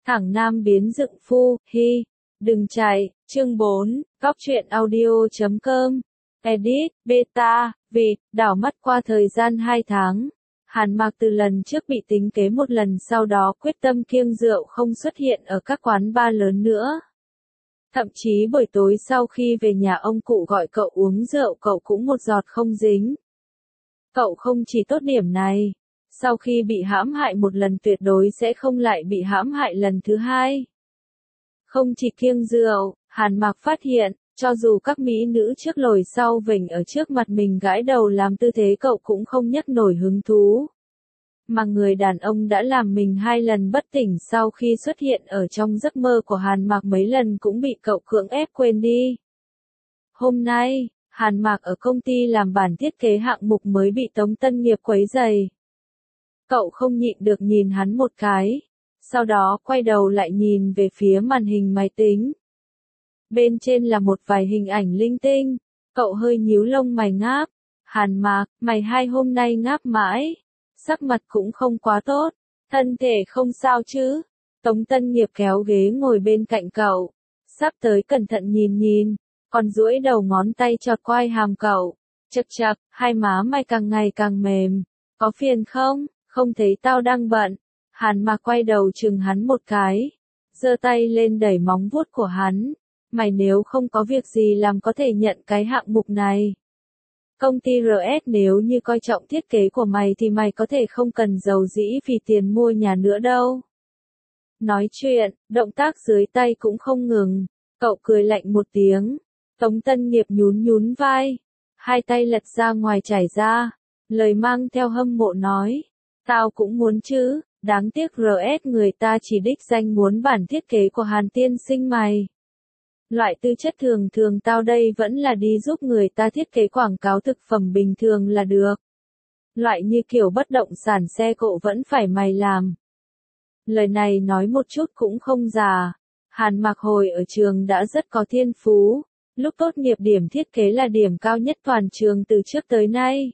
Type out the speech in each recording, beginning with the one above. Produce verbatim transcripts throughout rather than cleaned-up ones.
Thẳng nam biến dựng phu, hi, đừng chạy, chương bốn, góc truyện audio chấm com, edit, beta, vịt, đảo mắt qua thời gian hai tháng. Hàn Mạc từ lần trước bị tính kế một lần sau đó quyết tâm kiêng rượu không xuất hiện ở các quán bar lớn nữa. Thậm chí buổi tối sau khi về nhà ông cụ gọi cậu uống rượu cậu cũng một giọt không dính. Cậu không chỉ tốt điểm này, sau khi bị hãm hại một lần tuyệt đối sẽ không lại bị hãm hại lần thứ hai. Không chỉ kiêng rượu, Hàn Mạc phát hiện, cho dù các mỹ nữ trước lồi sau vểnh ở trước mặt mình gãi đầu làm tư thế cậu cũng không nhấc nổi hứng thú. Mà người đàn ông đã làm mình hai lần bất tỉnh sau khi xuất hiện ở trong giấc mơ của Hàn Mạc mấy lần cũng bị cậu cưỡng ép quên đi. Hôm nay, Hàn Mạc ở công ty làm bản thiết kế hạng mục mới bị Tống Tân Nghiệp quấy rầy. Cậu không nhịn được nhìn hắn một cái, sau đó quay đầu lại nhìn về phía màn hình máy tính. Bên trên là một vài hình ảnh linh tinh, cậu hơi nhíu lông mày ngáp. Hàn Mạc, mày hai hôm nay ngáp mãi, sắc mặt cũng không quá tốt, thân thể không sao chứ? Tống Tân Nghiệp kéo ghế ngồi bên cạnh cậu, sắp tới cẩn thận nhìn nhìn, còn duỗi đầu ngón tay chọt quai hàm cậu, chậc chậc, hai má mày càng ngày càng mềm, có phiền không? Không thấy tao đang bận. Hàn Mạc quay đầu chừng hắn một cái, giơ tay lên đẩy móng vuốt của hắn. Mày nếu không có việc gì làm có thể nhận cái hạng mục này. Công ty rờ ét nếu như coi trọng thiết kế của mày thì mày có thể không cần giàu dĩ vì tiền mua nhà nữa đâu. Nói chuyện, động tác dưới tay cũng không ngừng, cậu cười lạnh một tiếng. Tống Tân Nghiệp nhún nhún vai, hai tay lật ra ngoài trải ra, lời mang theo hâm mộ nói. Tao cũng muốn chứ, đáng tiếc rờ ét người ta chỉ đích danh muốn bản thiết kế của Hàn tiên sinh mày. Loại tư chất thường thường tao đây vẫn là đi giúp người ta thiết kế quảng cáo thực phẩm bình thường là được. Loại như kiểu bất động sản xe cộ vẫn phải mày làm. Lời này nói một chút cũng không già. Hàn Mạc hồi ở trường đã rất có thiên phú, lúc tốt nghiệp điểm thiết kế là điểm cao nhất toàn trường từ trước tới nay.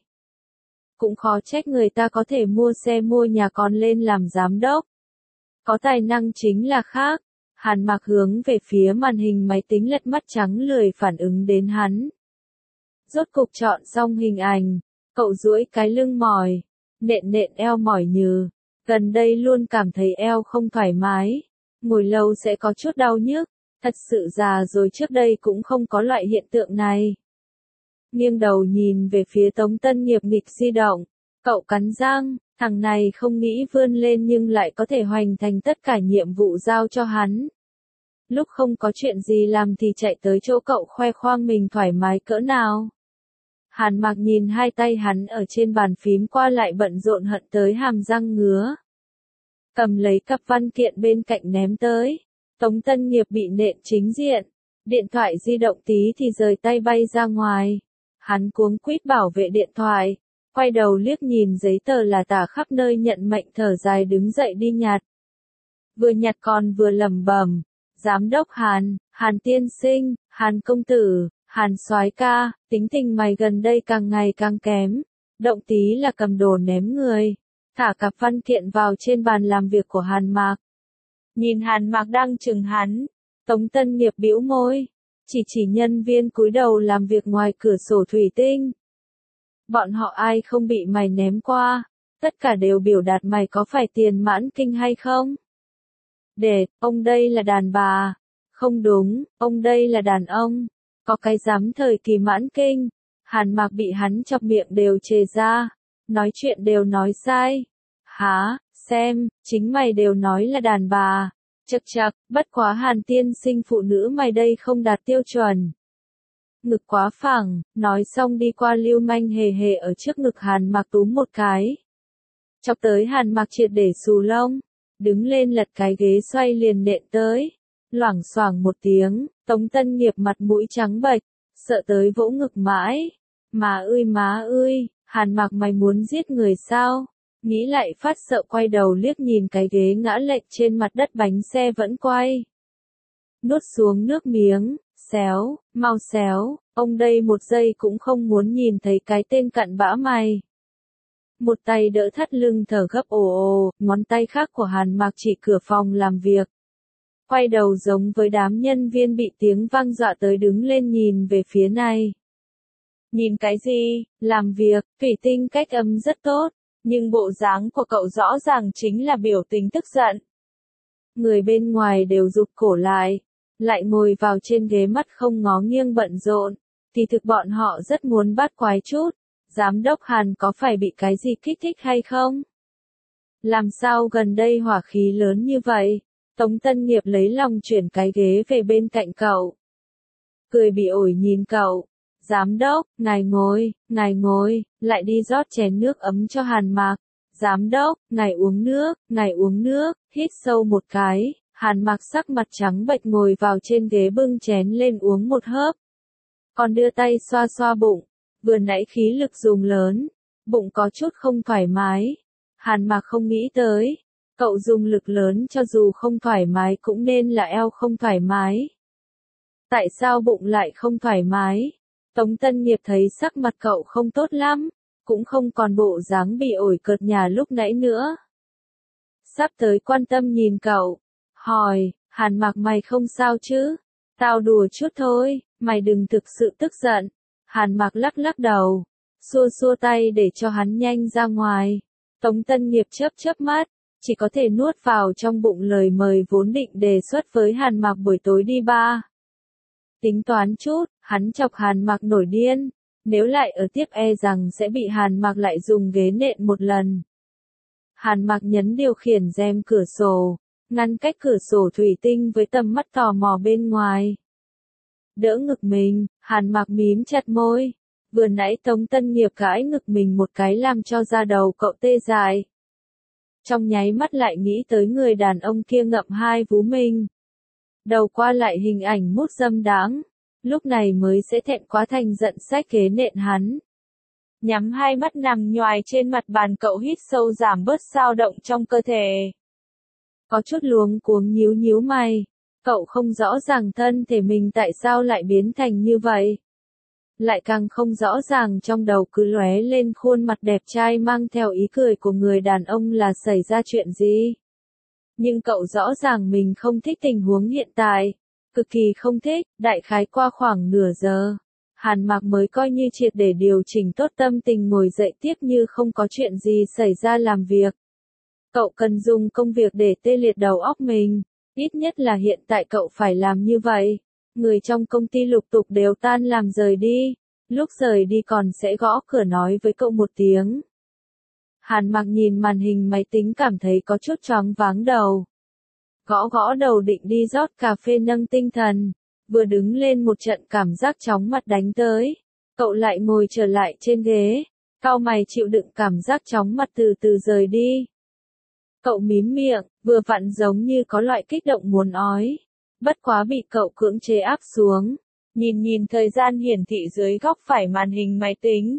Cũng khó trách người ta có thể mua xe mua nhà còn lên làm giám đốc. Có tài năng chính là khác. Hàn Mạc hướng về phía màn hình máy tính lật mắt trắng lười phản ứng đến hắn. Rốt cục chọn xong hình ảnh, cậu duỗi cái lưng mỏi, nện nện eo mỏi nhừ. Gần đây luôn cảm thấy eo không thoải mái, ngồi lâu sẽ có chút đau nhức, thật sự già rồi trước đây cũng không có loại hiện tượng này. Nghiêng đầu nhìn về phía Tống Tân Nghiệp nghịch di động, cậu cắn răng, thằng này không nghĩ vươn lên nhưng lại có thể hoàn thành tất cả nhiệm vụ giao cho hắn. Lúc không có chuyện gì làm thì chạy tới chỗ cậu khoe khoang mình thoải mái cỡ nào. Hàn Mạc nhìn hai tay hắn ở trên bàn phím qua lại bận rộn hận tới hàm răng ngứa. Cầm lấy cặp văn kiện bên cạnh ném tới. Tống Tân Nghiệp bị nện chính diện. Điện thoại di động tí thì rời tay bay ra ngoài. Hắn cuống quýt bảo vệ điện thoại. Quay đầu liếc nhìn giấy tờ là tả khắp nơi nhận mệnh thở dài đứng dậy đi nhặt. Vừa nhặt còn vừa lẩm bẩm. Giám đốc Hàn, Hàn tiên sinh, Hàn công tử, Hàn soái ca, tính tình mày gần đây càng ngày càng kém. Động tí là cầm đồ ném người. Thả cặp văn kiện vào trên bàn làm việc của Hàn Mạc. Nhìn Hàn Mạc đang chừng hắn. Tống Tân Nghiệp bĩu môi. Chỉ chỉ nhân viên cúi đầu làm việc ngoài cửa sổ thủy tinh. Bọn họ ai không bị mày ném qua, tất cả đều biểu đạt mày có phải tiền mãn kinh hay không? Để, ông đây là đàn bà. Không đúng, ông đây là đàn ông. Có cái dám thời kỳ mãn kinh. Hàn Mạc bị hắn chọc miệng đều chề ra. Nói chuyện đều nói sai. Hả, xem, chính mày đều nói là đàn bà. Chậc chậc, bất quá Hàn tiên sinh phụ nữ mày đây không đạt tiêu chuẩn. Ngực quá phẳng, nói xong đi qua lưu manh hề hề ở trước ngực Hàn Mạc túm một cái. Chọc tới Hàn Mạc triệt để xù lông, đứng lên lật cái ghế xoay liền nện tới. Loảng xoảng một tiếng, Tống Tân Nghiệp mặt mũi trắng bệch, sợ tới vỗ ngực mãi. Má ơi má ơi, Hàn Mạc mày muốn giết người sao? Nghĩ lại phát sợ quay đầu liếc nhìn cái ghế ngã lệch trên mặt đất bánh xe vẫn quay. Nuốt xuống nước miếng. Xéo, mau xéo, ông đây một giây cũng không muốn nhìn thấy cái tên cặn bã mày. Một tay đỡ thắt lưng thở gấp ồ ồ, ngón tay khác của Hàn Mạc chỉ cửa phòng làm việc, quay đầu giống với đám nhân viên bị tiếng vang dọa tới đứng lên nhìn về phía này. Nhìn cái gì, làm việc, thủy tinh cách âm rất tốt, nhưng bộ dáng của cậu rõ ràng chính là biểu tình tức giận. Người bên ngoài đều rụt cổ lại, lại ngồi vào trên ghế mắt không ngó nghiêng bận rộn, thì thực bọn họ rất muốn bắt quái chút, giám đốc Hàn có phải bị cái gì kích thích hay không? Làm sao gần đây hỏa khí lớn như vậy? Tống Tân Nghiệp lấy lòng chuyển cái ghế về bên cạnh cậu. Cười bị ổi nhìn cậu. Giám đốc, ngài ngồi, ngài ngồi, lại đi rót chén nước ấm cho Hàn Mạc. Giám đốc, ngài uống nước, ngài uống nước, hít sâu một cái. Hàn Mạc sắc mặt trắng bệch ngồi vào trên ghế bưng chén lên uống một hớp. Còn đưa tay xoa xoa bụng, vừa nãy khí lực dùng lớn, bụng có chút không thoải mái. Hàn Mạc không nghĩ tới, cậu dùng lực lớn cho dù không thoải mái cũng nên là eo không thoải mái. Tại sao bụng lại không thoải mái? Tống Tân Nghiệp thấy sắc mặt cậu không tốt lắm, cũng không còn bộ dáng bị ổi cợt nhà lúc nãy nữa. Sắp tới quan tâm nhìn cậu, hỏi, Hàn Mạc mày không sao chứ? Tao đùa chút thôi, mày đừng thực sự tức giận. Hàn Mạc lắc lắc đầu, xua xua tay để cho hắn nhanh ra ngoài. Tống Tân Nghiệp chớp chớp mắt, chỉ có thể nuốt vào trong bụng lời mời vốn định đề xuất với Hàn Mạc buổi tối đi bar. Tính toán chút, hắn chọc Hàn Mạc nổi điên, nếu lại ở tiếp e rằng sẽ bị Hàn Mạc lại dùng ghế nện một lần. Hàn Mạc nhấn điều khiển rèm cửa sổ, ngăn cách cửa sổ thủy tinh với tầm mắt tò mò bên ngoài. Đỡ ngực mình, Hàn Mạc mím chặt môi. Vừa nãy Tống Tân Nghiệp gãi ngực mình một cái làm cho da đầu cậu tê dại. Trong nháy mắt lại nghĩ tới người đàn ông kia ngậm hai vú mình. Đầu qua lại hình ảnh mút dâm đáng, lúc này mới sẽ thẹn quá thành giận xách ghế nện hắn. Nhắm hai mắt nằm nhoài trên mặt bàn cậu hít sâu giảm bớt dao động trong cơ thể. Có chút luống cuống nhíu nhíu mày, cậu không rõ ràng thân thể mình tại sao lại biến thành như vậy. Lại càng không rõ ràng trong đầu cứ lóe lên khuôn mặt đẹp trai mang theo ý cười của người đàn ông là xảy ra chuyện gì. Nhưng cậu rõ ràng mình không thích tình huống hiện tại, cực kỳ không thích. Đại khái qua khoảng nửa giờ, Hàn Mạc mới coi như triệt để điều chỉnh tốt tâm tình ngồi dậy tiếp như không có chuyện gì xảy ra làm việc. Cậu cần dùng công việc để tê liệt đầu óc mình, ít nhất là hiện tại cậu phải làm như vậy. Người trong công ty lục tục đều tan làm rời đi, lúc rời đi còn sẽ gõ cửa nói với cậu một tiếng. Hàn Mạc nhìn màn hình máy tính cảm thấy có chút choáng váng đầu. Gõ gõ đầu định đi rót cà phê nâng tinh thần, vừa đứng lên một trận cảm giác chóng mặt đánh tới. Cậu lại ngồi trở lại trên ghế, cau mày chịu đựng cảm giác chóng mặt từ từ rời đi. Cậu mím miệng, vừa vặn giống như có loại kích động muốn ói. Bất quá bị cậu cưỡng chế áp xuống. Nhìn nhìn thời gian hiển thị dưới góc phải màn hình máy tính.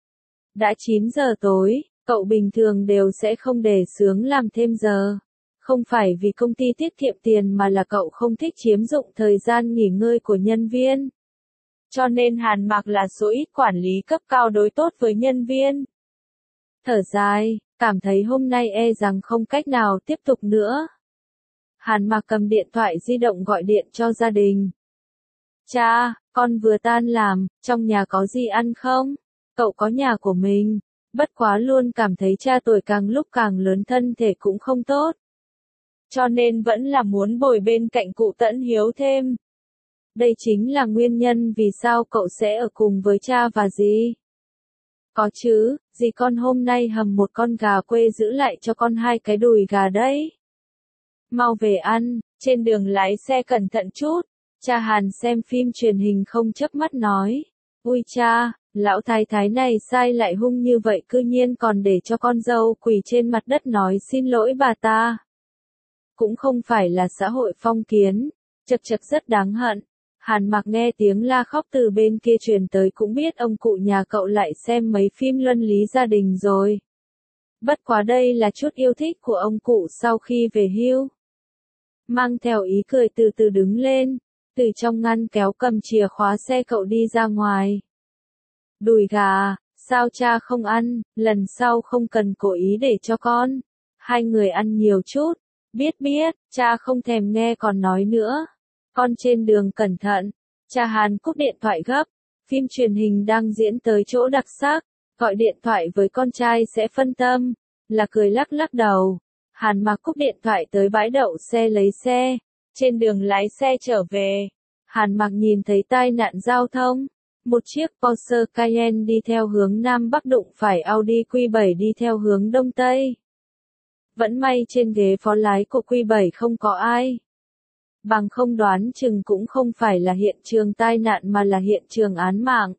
Đã chín giờ tối, cậu bình thường đều sẽ không để xướng làm thêm giờ. Không phải vì công ty tiết kiệm tiền mà là cậu không thích chiếm dụng thời gian nghỉ ngơi của nhân viên. Cho nên Hàn Mạc là số ít quản lý cấp cao đối tốt với nhân viên. Thở dài, cảm thấy hôm nay e rằng không cách nào tiếp tục nữa. Hàn Mạc cầm điện thoại di động gọi điện cho gia đình. Cha, con vừa tan làm, trong nhà có gì ăn không? Cậu có nhà của mình, bất quá luôn cảm thấy cha tuổi càng lúc càng lớn thân thể cũng không tốt. Cho nên vẫn là muốn bồi bên cạnh cụ Tẫn Hiếu thêm. Đây chính là nguyên nhân vì sao cậu sẽ ở cùng với cha và dì. Có chứ, dì con hôm nay hầm một con gà quê giữ lại cho con hai cái đùi gà đấy. Mau về ăn, trên đường lái xe cẩn thận chút. Cha Hàn xem phim truyền hình không chớp mắt nói. Ui cha, lão thái thái này sai lại hung như vậy cư nhiên còn để cho con dâu quỳ trên mặt đất nói xin lỗi bà ta. Cũng không phải là xã hội phong kiến, chật chật rất đáng hận. Hàn Mạc nghe tiếng la khóc từ bên kia truyền tới cũng biết ông cụ nhà cậu lại xem mấy phim luân lý gia đình rồi. Bất quá đây là chút yêu thích của ông cụ sau khi về hưu. Mang theo ý cười từ từ đứng lên, từ trong ngăn kéo cầm chìa khóa xe cậu đi ra ngoài. Đùi gà, sao cha không ăn, lần sau không cần cố ý để cho con. Hai người ăn nhiều chút, Biết biết, cha không thèm nghe còn nói nữa. Con trên đường cẩn thận. Cha Hàn cúp điện thoại gấp. Phim truyền hình đang diễn tới chỗ đặc sắc. Gọi điện thoại với con trai sẽ phân tâm. Là cười lắc lắc đầu. Hàn Mặc cúp điện thoại tới bãi đậu xe lấy xe. Trên đường lái xe trở về. Hàn Mặc nhìn thấy tai nạn giao thông. Một chiếc Porsche Cayenne đi theo hướng Nam Bắc đụng phải Audi Q bảy đi theo hướng Đông Tây. Vẫn may trên ghế phó lái của Q bảy không có ai. Bằng không đoán chừng cũng không phải là hiện trường tai nạn mà là hiện trường án mạng.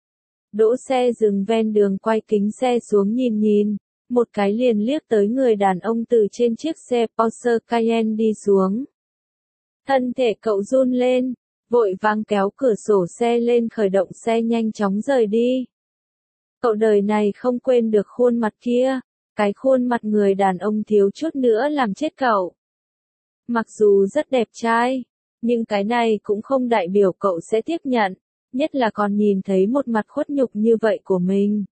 Đỗ xe dừng ven đường quay kính xe xuống nhìn nhìn. Một cái liền liếc tới người đàn ông từ trên chiếc xe Porsche Cayenne đi xuống. Thân thể cậu run lên. Vội vàng kéo cửa sổ xe lên khởi động xe nhanh chóng rời đi. Cậu đời này không quên được khuôn mặt kia. Cái khuôn mặt người đàn ông thiếu chút nữa làm chết cậu. Mặc dù rất đẹp trai, nhưng cái này cũng không đại biểu cậu sẽ tiếp nhận, nhất là còn nhìn thấy một mặt khuất nhục như vậy của mình.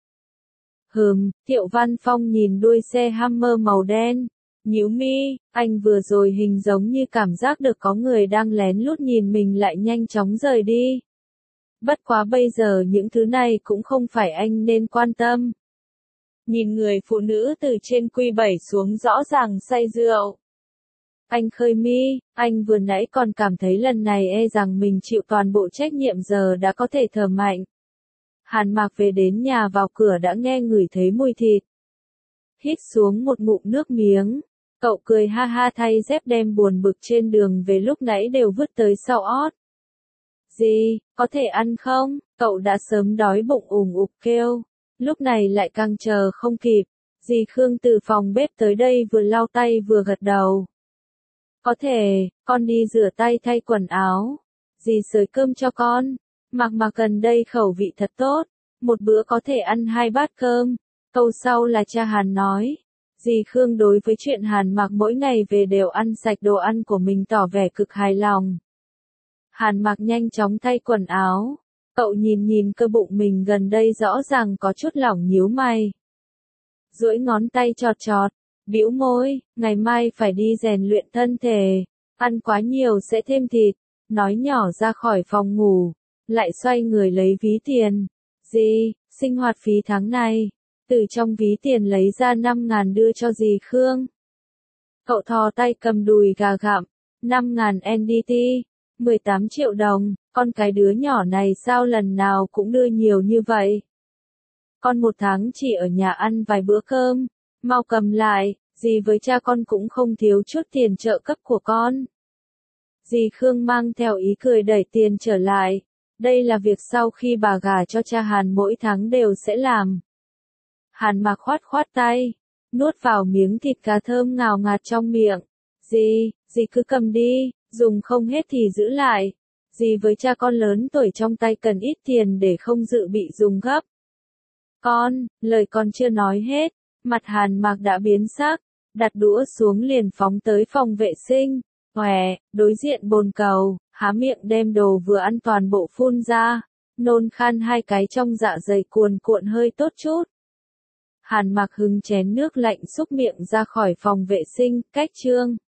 Hừm, Thiệu Văn Phong nhìn đuôi xe Hummer màu đen, nhíu mi, anh vừa rồi hình giống như cảm giác được có người đang lén lút nhìn mình lại nhanh chóng rời đi. Bất quá bây giờ những thứ này cũng không phải anh nên quan tâm. Nhìn người phụ nữ từ trên Q bảy xuống rõ ràng say rượu. Anh khơi mi, anh vừa nãy còn cảm thấy lần này e rằng mình chịu toàn bộ trách nhiệm giờ đã có thể thở mạnh. Hàn Mặc về đến nhà vào cửa đã nghe ngửi thấy mùi thịt. Hít xuống một ngụm nước miếng. Cậu cười ha ha thay dép đem buồn bực trên đường về lúc nãy đều vứt tới sau ót. Gì, có thể ăn không? Cậu đã sớm đói bụng ủng ục kêu. Lúc này lại càng chờ không kịp. Dì Khương từ phòng bếp tới đây vừa lau tay vừa gật đầu. Có thể, con đi rửa tay thay quần áo. Dì xới cơm cho con. Mặc mà gần đây khẩu vị thật tốt. Một bữa có thể ăn hai bát cơm. Câu sau là cha Hàn nói. Dì Khương đối với chuyện Hàn Mặc mỗi ngày về đều ăn sạch đồ ăn của mình tỏ vẻ cực hài lòng. Hàn Mặc nhanh chóng thay quần áo. Cậu nhìn nhìn cơ bụng mình gần đây rõ ràng có chút lỏng nhíu mày. Duỗi ngón tay chọt chọt, bĩu môi, ngày mai phải đi rèn luyện thân thể, ăn quá nhiều sẽ thêm thịt, nói nhỏ ra khỏi phòng ngủ, lại xoay người lấy ví tiền. Dì, sinh hoạt phí tháng này, từ trong ví tiền lấy ra năm ngàn đưa cho dì Khương. Cậu thò tay cầm đùi gà gặm, năm ngàn en đê tê, mười tám triệu đồng, con cái đứa nhỏ này sao lần nào cũng đưa nhiều như vậy. Con một tháng chỉ ở nhà ăn vài bữa cơm, mau cầm lại, dì với cha con cũng không thiếu chút tiền trợ cấp của con. Dì Khương mang theo ý cười đẩy tiền trở lại, đây là việc sau khi bà gả cho cha Hàn mỗi tháng đều sẽ làm. Hàn Mặc khoát khoát tay, nuốt vào miếng thịt cá thơm ngào ngạt trong miệng. Dì, dì cứ cầm đi, dùng không hết thì giữ lại. Dì với cha con lớn tuổi trong tay cần ít tiền để không dự bị dùng gấp. Con, lời con chưa nói hết, mặt Hàn Mặc đã biến sắc, đặt đũa xuống liền phóng tới phòng vệ sinh. Hòe, đối diện bồn cầu, há miệng đem đồ vừa ăn toàn bộ phun ra, nôn khan hai cái trong dạ dày cuồn cuộn hơi tốt chút. Hàn Mặc hứng chén nước lạnh xúc miệng ra khỏi phòng vệ sinh, cách chương.